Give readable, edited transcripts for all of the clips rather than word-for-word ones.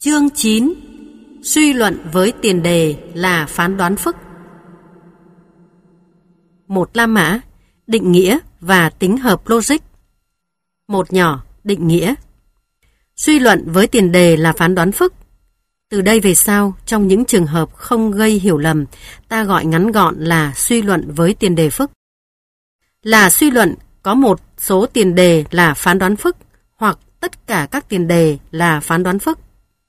Chương 9. Suy luận với tiền đề là phán đoán phức. 1 La Mã, định nghĩa và tính hợp logic. 1 nhỏ, định nghĩa. Suy luận với tiền đề là phán đoán phức. Từ đây về sau, trong những trường hợp không gây hiểu lầm, ta gọi ngắn gọn là suy luận với tiền đề phức. Là suy luận có một số tiền đề là phán đoán phức, hoặc tất cả các tiền đề là phán đoán phức.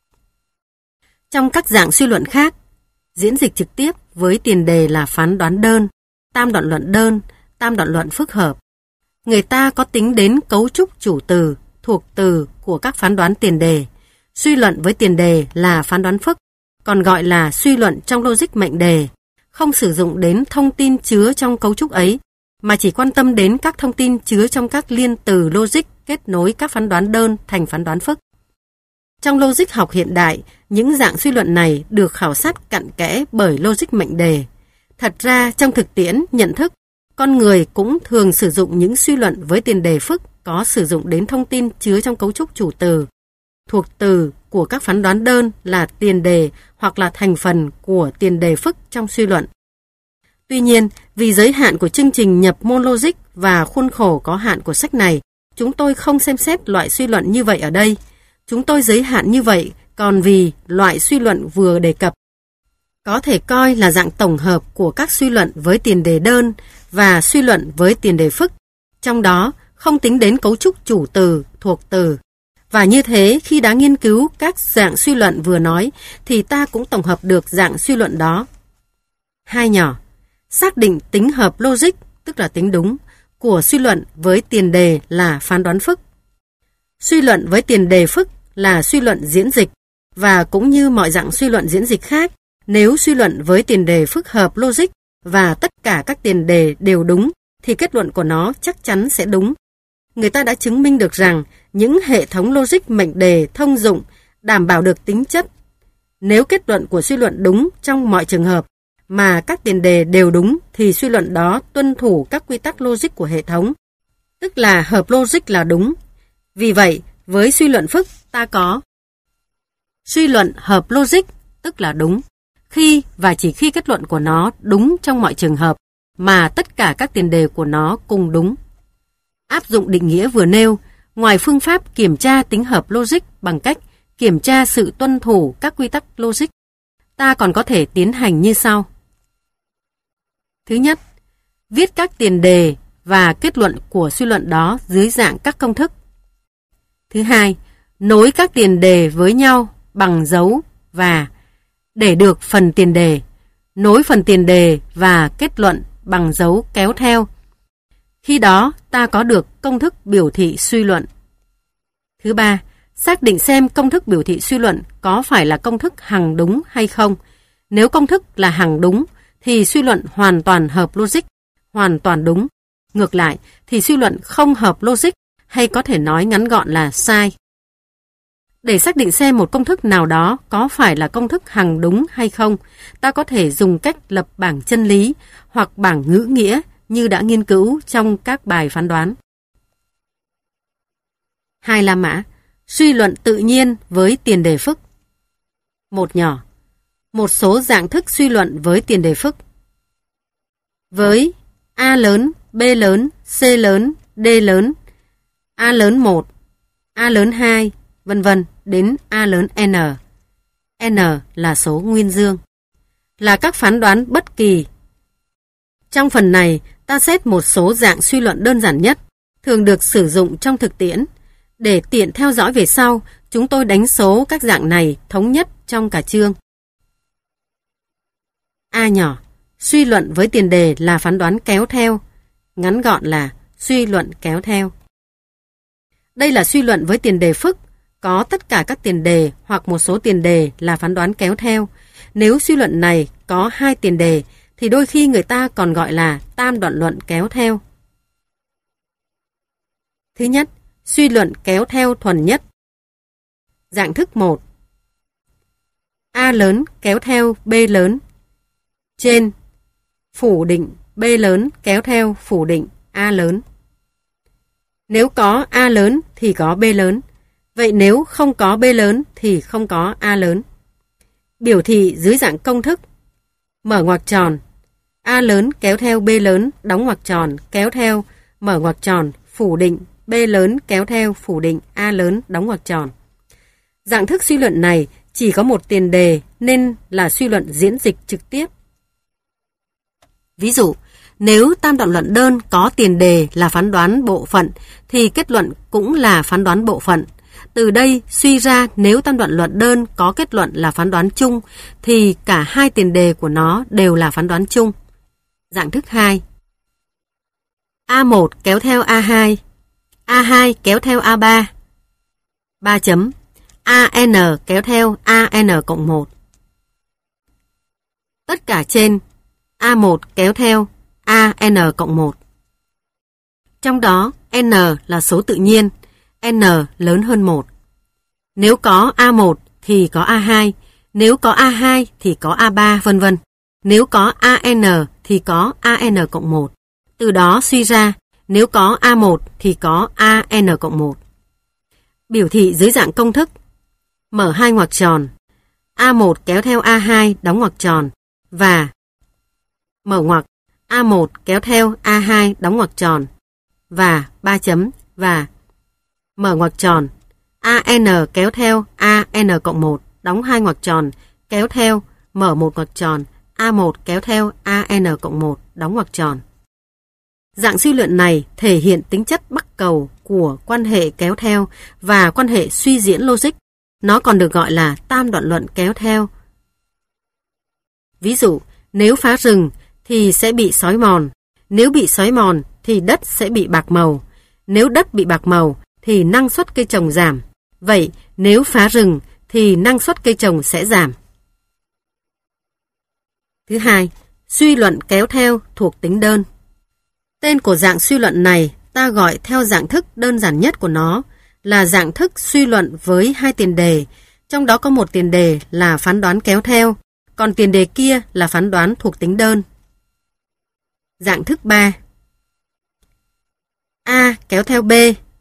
Trong các dạng suy luận khác, diễn dịch trực tiếp với tiền đề là phán đoán đơn, tam đoạn luận đơn, tam đoạn luận phức hợp. Người ta có tính đến cấu trúc chủ từ, thuộc từ của các phán đoán tiền đề. Suy luận với tiền đề là phán đoán phức, còn gọi là suy luận trong logic mệnh đề, không sử dụng đến thông tin chứa trong cấu trúc ấy, mà chỉ quan tâm đến các thông tin chứa trong các liên từ logic kết nối các phán đoán đơn thành phán đoán phức. Trong logic học hiện đại, những dạng suy luận này được khảo sát cặn kẽ bởi logic mệnh đề. Thật ra, trong thực tiễn, nhận thức, con người cũng thường sử dụng những suy luận với tiền đề phức có sử dụng đến thông tin chứa trong cấu trúc chủ từ, thuộc từ của các phán đoán đơn là tiền đề hoặc là thành phần của tiền đề phức trong suy luận. Tuy nhiên, vì giới hạn của chương trình nhập môn logic và khuôn khổ có hạn của sách này, chúng tôi không xem xét loại suy luận như vậy ở đây. Chúng tôi giới hạn như vậy còn vì loại suy luận vừa đề cập có thể coi là dạng tổng hợp của các suy luận với tiền đề đơn và suy luận với tiền đề phức, trong đó không tính đến cấu trúc chủ từ, thuộc từ. Và như thế, khi đã nghiên cứu các dạng suy luận vừa nói, thì ta cũng tổng hợp được dạng suy luận đó. 2 nhỏ, xác định tính hợp logic, tức là tính đúng, của suy luận với tiền đề là phán đoán phức. Suy luận với tiền đề phức là suy luận diễn dịch, và cũng như mọi dạng suy luận diễn dịch khác, nếu suy luận với tiền đề phức hợp logic và tất cả các tiền đề đều đúng, thì kết luận của nó chắc chắn sẽ đúng. Người ta đã chứng minh được rằng những hệ thống logic mệnh đề thông dụng đảm bảo được tính chất. Nếu kết luận của suy luận đúng trong mọi trường hợp, mà các tiền đề đều đúng, thì suy luận đó tuân thủ các quy tắc logic của hệ thống, tức là hợp logic là đúng. Vì vậy, với suy luận phức, ta có suy luận hợp logic, tức là đúng, khi và chỉ khi kết luận của nó đúng trong mọi trường hợp, mà tất cả các tiền đề của nó cùng đúng. Áp dụng định nghĩa vừa nêu, ngoài phương pháp kiểm tra tính hợp logic bằng cách kiểm tra sự tuân thủ các quy tắc logic, ta còn có thể tiến hành như sau. Thứ nhất, viết các tiền đề và kết luận của suy luận đó dưới dạng các công thức. Thứ hai, nối các tiền đề với nhau bằng dấu và để được phần tiền đề, nối phần tiền đề và kết luận bằng dấu kéo theo. Khi đó, ta có được công thức biểu thị suy luận. Thứ ba, xác định xem công thức biểu thị suy luận có phải là công thức hằng đúng hay không. Nếu công thức là hằng đúng, thì suy luận hoàn toàn hợp logic, hoàn toàn đúng. Ngược lại, thì suy luận không hợp logic, hay có thể nói ngắn gọn là sai. Để xác định xem một công thức nào đó có phải là công thức hằng đúng hay không, ta có thể dùng cách lập bảng chân lý hoặc bảng ngữ nghĩa như đã nghiên cứu trong các bài phán đoán. 2 La Mã, suy luận tự nhiên với tiền đề phức. 1 nhỏ, một số dạng thức suy luận với tiền đề phức. Với A lớn, B lớn, C lớn, D lớn, A lớn 1, A lớn 2, vân vân đến A lớn N. N là số nguyên dương, là các phán đoán bất kỳ. Trong phần này, ta xét một số dạng suy luận đơn giản nhất, thường được sử dụng trong thực tiễn. Để tiện theo dõi về sau, chúng tôi đánh số các dạng này thống nhất trong cả chương. A nhỏ, suy luận với tiền đề là phán đoán kéo theo, ngắn gọn là suy luận kéo theo. Đây là suy luận với tiền đề phức, có tất cả các tiền đề hoặc một số tiền đề là phán đoán kéo theo. Nếu suy luận này có 2 tiền đề, thì đôi khi người ta còn gọi là tam đoạn luận kéo theo. Thứ nhất, suy luận kéo theo thuần nhất. Dạng thức 1. A lớn kéo theo B lớn. Trên, phủ định B lớn kéo theo phủ định A lớn. Nếu có A lớn thì có B lớn. Vậy nếu không có B lớn thì không có A lớn. Biểu thị dưới dạng công thức. Mở ngoặc tròn. A lớn kéo theo B lớn, đóng ngoặc tròn, kéo theo, mở ngoặc tròn, phủ định, B lớn kéo theo, phủ định, A lớn, đóng ngoặc tròn. Dạng thức suy luận này chỉ có một tiền đề nên là suy luận diễn dịch trực tiếp. Ví dụ, nếu tam đoạn luận đơn có tiền đề là phán đoán bộ phận thì kết luận cũng là phán đoán bộ phận. Từ đây suy ra nếu tam đoạn luận đơn có kết luận là phán đoán chung thì cả hai tiền đề của nó đều là phán đoán chung. Dạng thức 2. A1 kéo theo A2, A2 kéo theo A3. 3 chấm. AN kéo theo AN cộng 1. Tất cả trên A1 kéo theo AN cộng 1. Trong đó N là số tự nhiên, N lớn hơn 1. Nếu có A1 thì có A2, nếu có A2 thì có A3 vân vân. Nếu có AN thì có AN cộng 1. Từ đó suy ra nếu có A1 thì có AN cộng 1. Biểu thị dưới dạng công thức. Mở hai ngoặc tròn. A1 kéo theo A2 đóng ngoặc tròn và mở ngoặc A1 kéo theo A2 đóng ngoặc tròn và 3 chấm và mở ngoặc tròn AN kéo theo AN cộng 1 đóng hai ngoặc tròn kéo theo mở một ngoặc tròn A1 kéo theo AN cộng 1 đóng ngoặc tròn. Dạng suy luận này thể hiện tính chất bắc cầu của quan hệ kéo theo và quan hệ suy diễn logic. Nó còn được gọi là tam đoạn luận kéo theo. Ví dụ, nếu phá rừng thì sẽ bị xói mòn. Nếu bị xói mòn thì đất sẽ bị bạc màu. Nếu đất bị bạc màu thì năng suất cây trồng giảm. Vậy nếu phá rừng thì năng suất cây trồng sẽ giảm. Thứ hai, suy luận kéo theo thuộc tính đơn. Tên của dạng suy luận này ta gọi theo dạng thức đơn giản nhất của nó là dạng thức suy luận với hai tiền đề, trong đó có một tiền đề là phán đoán kéo theo, còn tiền đề kia là phán đoán thuộc tính đơn. Dạng thức 3. A kéo theo B.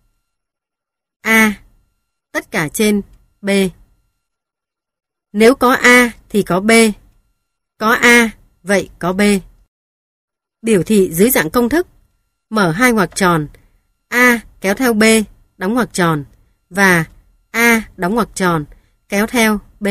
A, tất cả trên B. Nếu có A thì có B. Có A, vậy có B. Biểu thị dưới dạng công thức. Mở hai ngoặc tròn. A kéo theo B, đóng ngoặc tròn. Và A đóng ngoặc tròn, kéo theo B.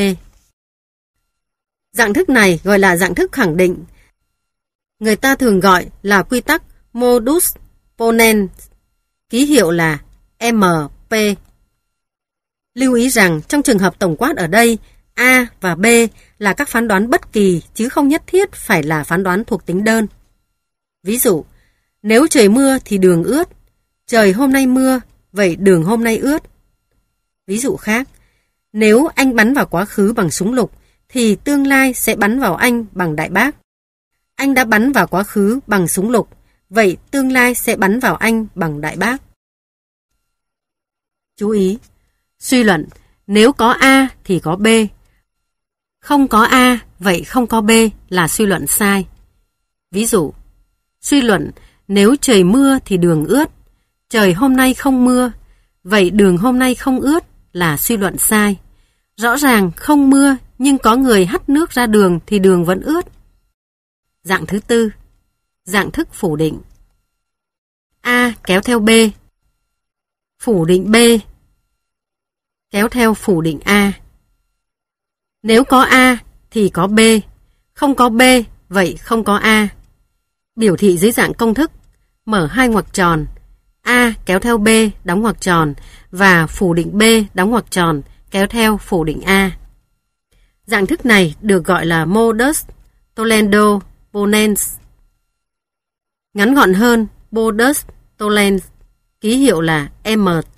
Dạng thức này gọi là dạng thức khẳng định. Người ta thường gọi là quy tắc modus ponens, ký hiệu là MP. Lưu ý rằng trong trường hợp tổng quát ở đây, A và B là các phán đoán bất kỳ chứ không nhất thiết phải là phán đoán thuộc tính đơn. Ví dụ, nếu trời mưa thì đường ướt. Trời hôm nay mưa, vậy đường hôm nay ướt. Ví dụ khác, nếu anh bắn vào quá khứ bằng súng lục, thì tương lai sẽ bắn vào anh bằng đại bác. Anh đã bắn vào quá khứ bằng súng lục, vậy tương lai sẽ bắn vào anh bằng đại bác. Chú ý, suy luận, nếu có A thì có B. Không có A, vậy không có B là suy luận sai. Ví dụ, suy luận, nếu trời mưa thì đường ướt. Trời hôm nay không mưa, vậy đường hôm nay không ướt là suy luận sai. Rõ ràng không mưa nhưng có người hắt nước ra đường thì đường vẫn ướt. Dạng thứ tư, dạng thức phủ định. A kéo theo B. Phủ định B kéo theo phủ định A. Nếu có A thì có B, không có B, vậy không có A. Biểu thị dưới dạng công thức, mở hai ngoặc tròn, A kéo theo B đóng ngoặc tròn và phủ định B đóng ngoặc tròn kéo theo phủ định A. Dạng thức này được gọi là modus tollendo ponens. Ngắn gọn hơn, modus tollens, ký hiệu là MT.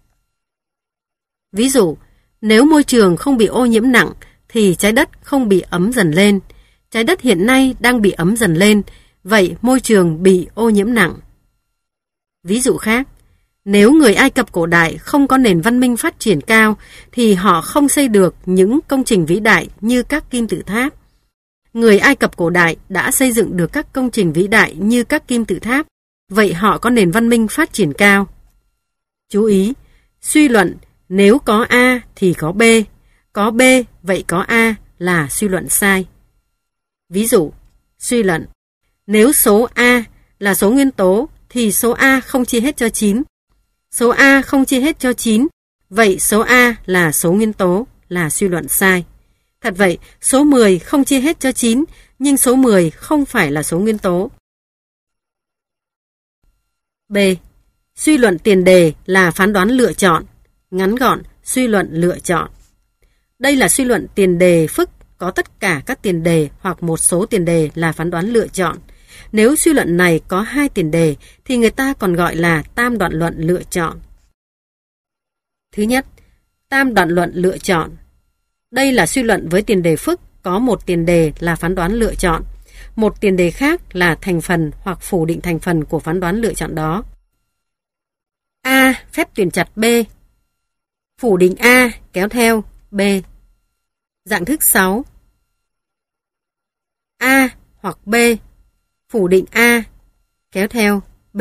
Ví dụ, nếu môi trường không bị ô nhiễm nặng thì trái đất không bị ấm dần lên. Trái đất hiện nay đang bị ấm dần lên, vậy môi trường bị ô nhiễm nặng. Ví dụ khác, nếu người Ai Cập cổ đại không có nền văn minh phát triển cao thì họ không xây được những công trình vĩ đại như các kim tự tháp. Người Ai Cập cổ đại đã xây dựng được các công trình vĩ đại như các kim tự tháp, vậy họ có nền văn minh phát triển cao. Chú ý, suy luận, nếu có A thì có B vậy có A là suy luận sai. Ví dụ, suy luận, nếu số A là số nguyên tố thì số A không chia hết cho 9. Số A không chia hết cho 9, vậy số A là số nguyên tố, là suy luận sai. Thật vậy, số 10 không chia hết cho 9, nhưng số 10 không phải là số nguyên tố. B. Suy luận tiền đề là phán đoán lựa chọn. Ngắn gọn, suy luận lựa chọn. Đây là suy luận tiền đề phức, có tất cả các tiền đề hoặc một số tiền đề là phán đoán lựa chọn. Nếu suy luận này có 2 tiền đề thì người ta còn gọi là tam đoạn luận lựa chọn. Thứ nhất, tam đoạn luận lựa chọn. Đây là suy luận với tiền đề phức, có một tiền đề là phán đoán lựa chọn. Một tiền đề khác là thành phần hoặc phủ định thành phần của phán đoán lựa chọn đó. A. Phép tuyển chặt B. Phủ định A kéo theo B. Dạng thức 6. A hoặc B. Phủ định A kéo theo B.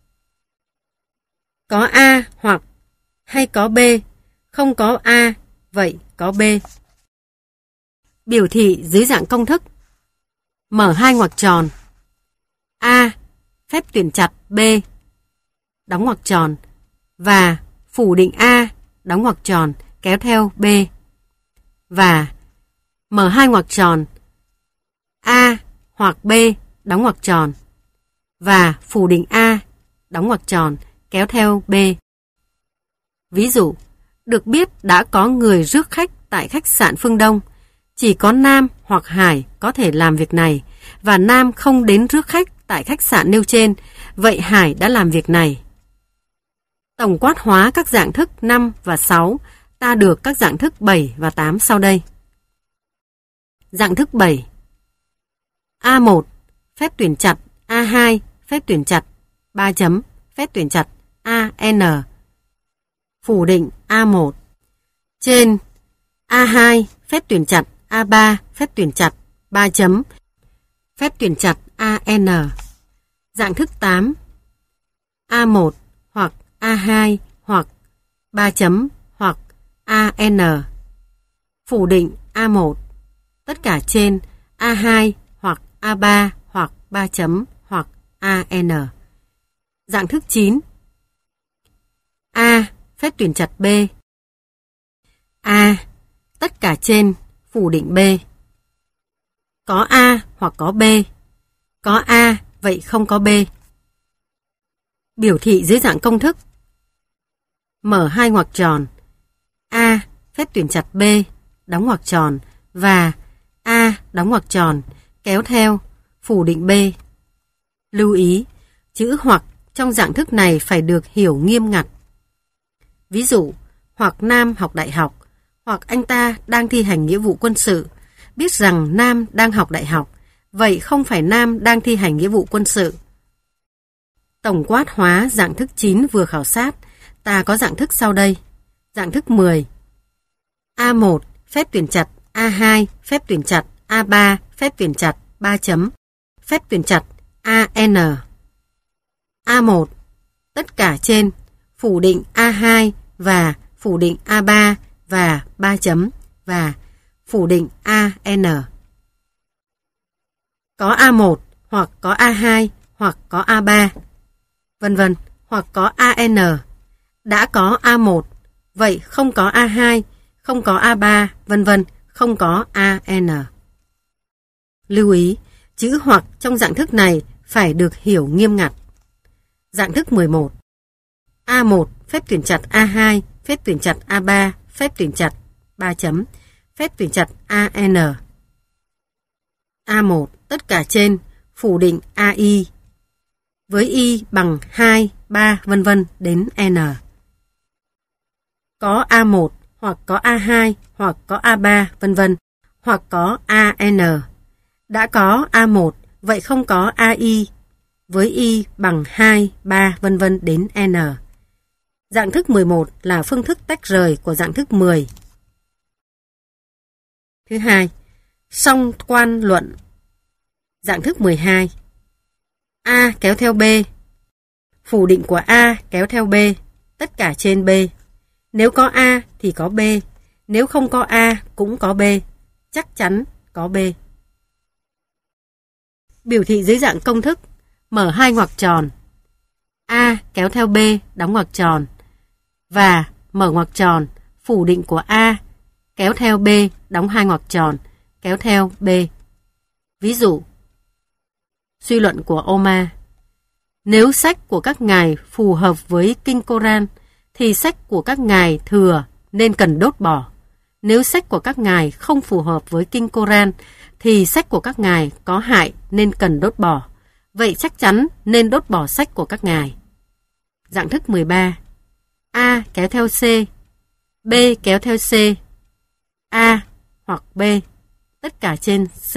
Có A hoặc hay có B, không có A, vậy có B. Biểu thị dưới dạng công thức. Mở 2 ngoặc tròn. A. Phép tuyển chặt B. Đóng ngoặc tròn. Và phủ định A, đóng ngoặc tròn, kéo theo B. Và mở 2 ngoặc tròn. A hoặc B, đóng ngoặc tròn. Và phủ định A, đóng ngoặc tròn, kéo theo B. Ví dụ, được biết đã có người rước khách tại khách sạn Phương Đông. Chỉ có Nam hoặc Hải có thể làm việc này, và Nam không đến rước khách tại khách sạn nêu trên, vậy Hải đã làm việc này. Tổng quát hóa các dạng thức 5 và 6, ta được các dạng thức 7 và 8 sau đây. Dạng thức 7. A1, phép tuyển chặt A2, phép tuyển chặt 3 chấm, phép tuyển chặt AN. Phủ định A1. Trên A2, phép tuyển chặt A3, phép tuyển chặt 3 chấm, phép tuyển chặt AN. Dạng thức 8. A1 hoặc A2 hoặc 3 chấm hoặc AN. Phủ định A1. Tất cả trên A2 hoặc A3 hoặc 3 chấm hoặc AN. Dạng thức 9. A. Phép tuyển chặt B. A. Tất cả trên phủ định B. Có A hoặc có B. Có A, vậy không có B. Biểu thị dưới dạng công thức. Mở 2 ngoặc tròn. A. Phép tuyển chặt B, đóng ngoặc tròn, và A, đóng ngoặc tròn, kéo theo, phủ định B. Lưu ý, chữ hoặc trong dạng thức này phải được hiểu nghiêm ngặt. Ví dụ, hoặc Nam học đại học, hoặc anh ta đang thi hành nghĩa vụ quân sự, biết rằng Nam đang học đại học, vậy không phải Nam đang thi hành nghĩa vụ quân sự. Tổng quát hóa dạng thức 9 vừa khảo sát, ta có dạng thức sau đây. Dạng thức 10. A1, phép tuyển chặt A2, phép tuyển chặt A3, phép tuyển chặt 3 chấm, phép tuyển chặt AN. A1, tất cả trên, phủ định A2 và phủ định A3 và 3 chấm và phủ định AN. Có A1 hoặc có A2 hoặc có A3, vân vân, hoặc có AN. Đã có A1, vậy không có A2, không có A3, vân vân, không có AN. Lưu ý, chữ hoặc trong dạng thức này phải được hiểu nghiêm ngặt. Dạng thức 11. A1, phép tuyển chặt A2, phép tuyển chặt A3, phép tuyển chặt 3 chấm, phép tuyển chặt AN. A1, tất cả trên, phủ định AI, với Y bằng 2, 3, vân vân đến N. Có A1, hoặc có A2, hoặc có A3, vân vân, hoặc có AN. Đã có A1, vậy không có AI, với Y bằng 2, 3, vân vân đến N. Dạng thức 11 là phương thức tách rời của dạng thức 10. Thứ hai, song quan luận. Dạng thức 12. A kéo theo B. Phủ định của A kéo theo B, tất cả trên B. Nếu có A thì có B. Nếu không có A cũng có B. Chắc chắn có B. Biểu thị dưới dạng công thức. Mở hai ngoặc tròn. A kéo theo B đóng ngoặc tròn. Và mở ngoặc tròn, phủ định của A kéo theo B đóng hai ngoặc tròn, kéo theo B. Ví dụ, suy luận của Oma. Nếu sách của các ngài phù hợp với kinh Koran, thì sách của các ngài thừa nên cần đốt bỏ. Nếu sách của các ngài không phù hợp với kinh Koran, thì sách của các ngài có hại nên cần đốt bỏ. Vậy chắc chắn nên đốt bỏ sách của các ngài. Dạng thức 13. A kéo theo C, B kéo theo C, A hoặc B, tất cả trên C.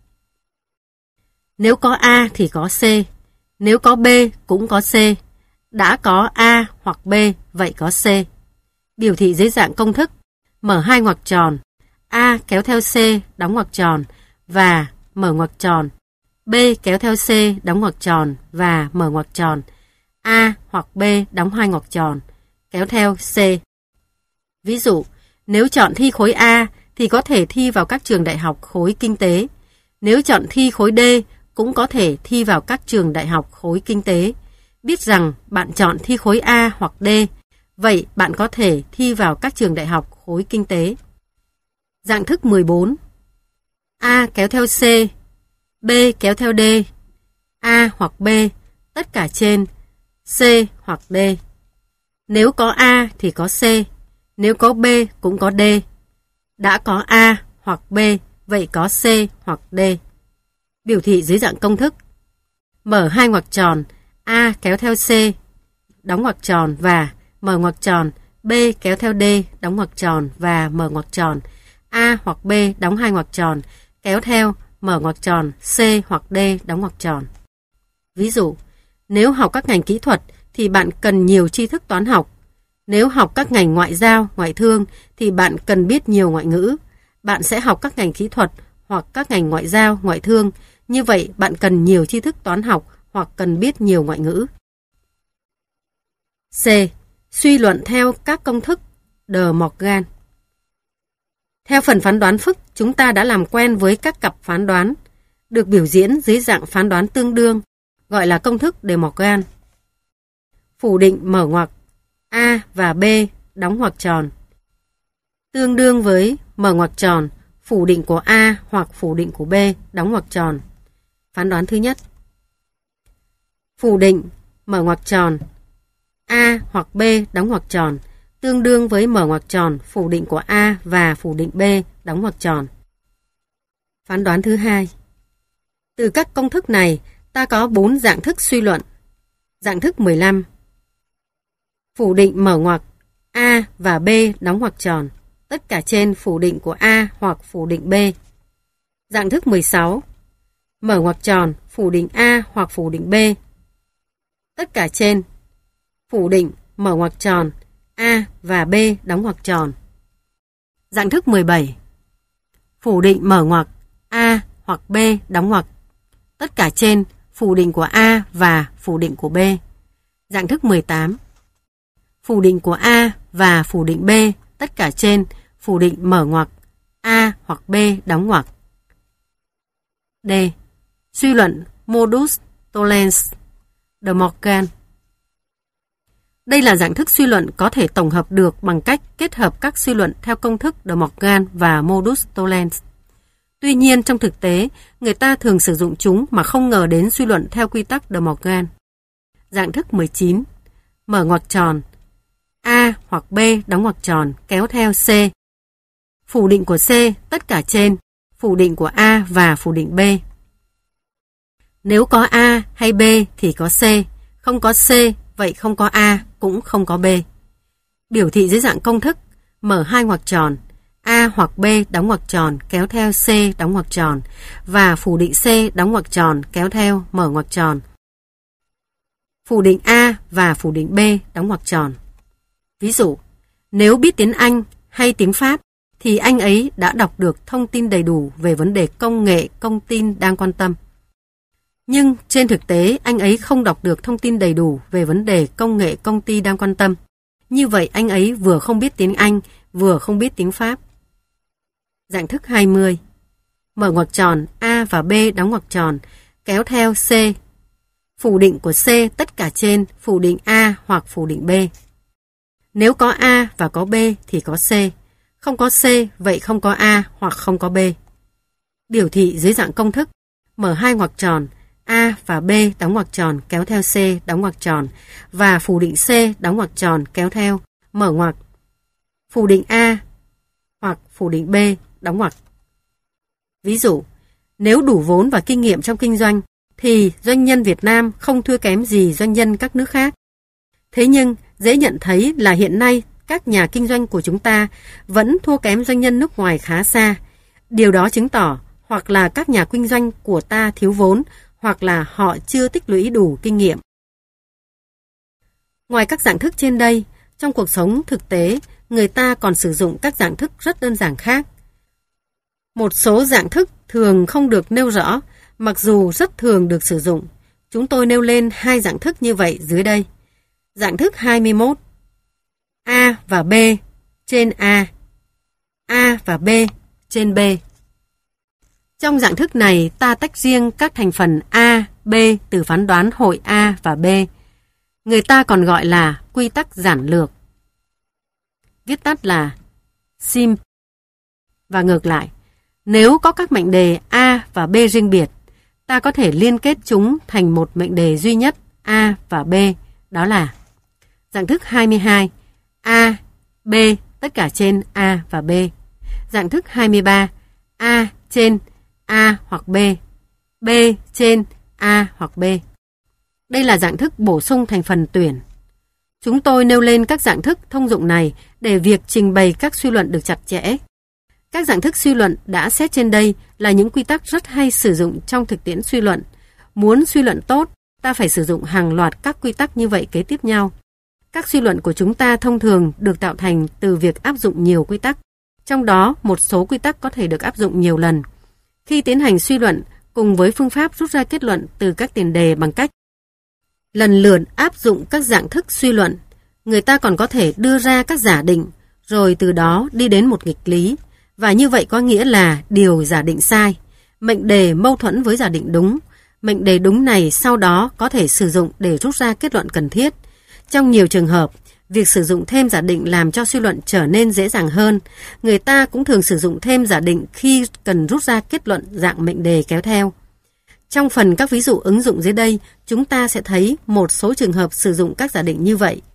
Nếu có A thì có C, nếu có B cũng có C. Đã có A hoặc B, vậy có C. Biểu thị dưới dạng công thức. Mở hai ngoặc tròn. A kéo theo C đóng ngoặc tròn và mở ngoặc tròn. B kéo theo C đóng ngoặc tròn và mở ngoặc tròn. A hoặc B đóng hai ngoặc tròn, kéo theo C. Ví dụ, nếu chọn thi khối A thì có thể thi vào các trường đại học khối kinh tế. Nếu chọn thi khối D cũng có thể thi vào các trường đại học khối kinh tế. Biết rằng bạn chọn thi khối A hoặc D, vậy bạn có thể thi vào các trường đại học khối kinh tế. Dạng thức 14. A kéo theo C, B kéo theo D, A hoặc B, tất cả trên C hoặc D. Nếu có A thì có C, nếu có B cũng có D. Đã có A hoặc B, vậy có C hoặc D. Biểu thị dưới dạng công thức. Mở hai ngoặc tròn, A kéo theo C, đóng ngoặc tròn và mở ngoặc tròn, B kéo theo D, đóng ngoặc tròn và mở ngoặc tròn. A hoặc B đóng hai ngoặc tròn, kéo theo mở ngoặc tròn, C hoặc D đóng ngoặc tròn. Ví dụ, nếu học các ngành kỹ thuật thì bạn cần nhiều tri thức toán học. Nếu học các ngành ngoại giao, ngoại thương thì bạn cần biết nhiều ngoại ngữ. Bạn sẽ học các ngành kỹ thuật hoặc các ngành ngoại giao, ngoại thương. Như vậy bạn cần nhiều tri thức toán học hoặc cần biết nhiều ngoại ngữ. C. Suy luận theo các công thức De Morgan. Theo phần phán đoán phức, chúng ta đã làm quen với các cặp phán đoán, được biểu diễn dưới dạng phán đoán tương đương, gọi là công thức De Morgan. Phủ định mở ngoặc, A và B đóng ngoặc tròn. Tương đương với mở ngoặc tròn, phủ định của A hoặc phủ định của B đóng ngoặc tròn. Phán đoán thứ nhất. Phủ định mở ngoặc tròn, A hoặc B đóng ngoặc tròn, tương đương với mở ngoặc tròn, phủ định của A và phủ định B đóng ngoặc tròn. Phán đoán thứ hai. Từ các công thức này, ta có 4 dạng thức suy luận. Dạng thức 15. Phủ định mở ngoặc, A và B đóng ngoặc tròn, tất cả trên phủ định của A hoặc phủ định B. Dạng thức 16. Mở ngoặc tròn, phủ định A hoặc phủ định B. Tất cả trên phủ định mở ngoặc tròn, A và B đóng ngoặc tròn. Dạng thức 17. Phủ định mở ngoặc, A hoặc B đóng ngoặc, tất cả trên phủ định của A và phủ định của B. Dạng thức 18. Phủ định của A và phủ định B, tất cả trên phủ định mở ngoặc, A hoặc B đóng ngoặc. D. Suy luận modus tollens De Morgan. Đây là dạng thức suy luận có thể tổng hợp được bằng cách kết hợp các suy luận theo công thức De Morgan và modus tollens. Tuy nhiên, trong thực tế, người ta thường sử dụng chúng mà không ngờ đến suy luận theo quy tắc De Morgan. Dạng thức 19. Mở ngoặc tròn, A hoặc B đóng ngoặc tròn, kéo theo C. Phủ định của C, tất cả trên phủ định của A và phủ định B. Nếu có A hay B thì có C, không có C, vậy không có A cũng không có B. Biểu thị dưới dạng công thức. Mở hai ngoặc tròn, A hoặc B đóng ngoặc tròn, kéo theo C đóng ngoặc tròn và phủ định C đóng ngoặc tròn, kéo theo mở ngoặc tròn. Phủ định A và phủ định B đóng ngoặc tròn. Ví dụ, nếu biết tiếng Anh hay tiếng Pháp thì anh ấy đã đọc được thông tin đầy đủ về vấn đề công nghệ công tin đang quan tâm. Nhưng trên thực tế anh ấy không đọc được thông tin đầy đủ về vấn đề công nghệ công ty đang quan tâm. Như vậy anh ấy vừa không biết tiếng Anh, vừa không biết tiếng Pháp. Dạng thức 20. Mở ngoặc tròn, A và B đóng ngoặc tròn, kéo theo C. Phủ định của C tất cả trên phủ định A hoặc phủ định B. Nếu có A và có B thì có C. Không có C, vậy không có A hoặc không có B. Biểu thị dưới dạng công thức. Mở hai ngoặc tròn, A và B đóng ngoặc tròn kéo theo C đóng ngoặc tròn và phủ định C đóng ngoặc tròn kéo theo mở ngoặc. Phủ định A hoặc phủ định B đóng ngoặc. Ví dụ, nếu đủ vốn và kinh nghiệm trong kinh doanh thì doanh nhân Việt Nam không thua kém gì doanh nhân các nước khác. Thế nhưng, dễ nhận thấy là hiện nay các nhà kinh doanh của chúng ta vẫn thua kém doanh nhân nước ngoài khá xa. Điều đó chứng tỏ hoặc là các nhà kinh doanh của ta thiếu vốn, hoặc là họ chưa tích lũy đủ kinh nghiệm. Ngoài các dạng thức trên đây, trong cuộc sống thực tế, người ta còn sử dụng các dạng thức rất đơn giản khác. Một số dạng thức thường không được nêu rõ, mặc dù rất thường được sử dụng. Chúng tôi nêu lên hai dạng thức như vậy dưới đây. Dạng thức 21. A và B trên A. A và B trên B. Trong dạng thức này, ta tách riêng các thành phần A, B từ phán đoán hội A và B. Người ta còn gọi là quy tắc giản lược. Viết tắt là SIMP. Và ngược lại, nếu có các mệnh đề A và B riêng biệt, ta có thể liên kết chúng thành một mệnh đề duy nhất A và B, đó là dạng thức 22, A, B tất cả trên A và B. Dạng thức 23, A trên A hoặc B, B trên A hoặc B. Đây là dạng thức bổ sung thành phần tuyển. Chúng tôi nêu lên các dạng thức thông dụng này để việc trình bày các suy luận được chặt chẽ. Các dạng thức suy luận đã xét trên đây là những quy tắc rất hay sử dụng trong thực tiễn suy luận. Muốn suy luận tốt, ta phải sử dụng hàng loạt các quy tắc như vậy kế tiếp nhau. Các suy luận của chúng ta thông thường được tạo thành từ việc áp dụng nhiều quy tắc. Trong đó, một số quy tắc có thể được áp dụng nhiều lần. Khi tiến hành suy luận, cùng với phương pháp rút ra kết luận từ các tiền đề bằng cách lần lượt áp dụng các dạng thức suy luận, người ta còn có thể đưa ra các giả định, rồi từ đó đi đến một nghịch lý. Và như vậy có nghĩa là điều giả định sai, mệnh đề mâu thuẫn với giả định đúng. Mệnh đề đúng này sau đó có thể sử dụng để rút ra kết luận cần thiết. Trong nhiều trường hợp, việc sử dụng thêm giả định làm cho suy luận trở nên dễ dàng hơn. Người ta cũng thường sử dụng thêm giả định khi cần rút ra kết luận dạng mệnh đề kéo theo. Trong phần các ví dụ ứng dụng dưới đây, chúng ta sẽ thấy một số trường hợp sử dụng các giả định như vậy.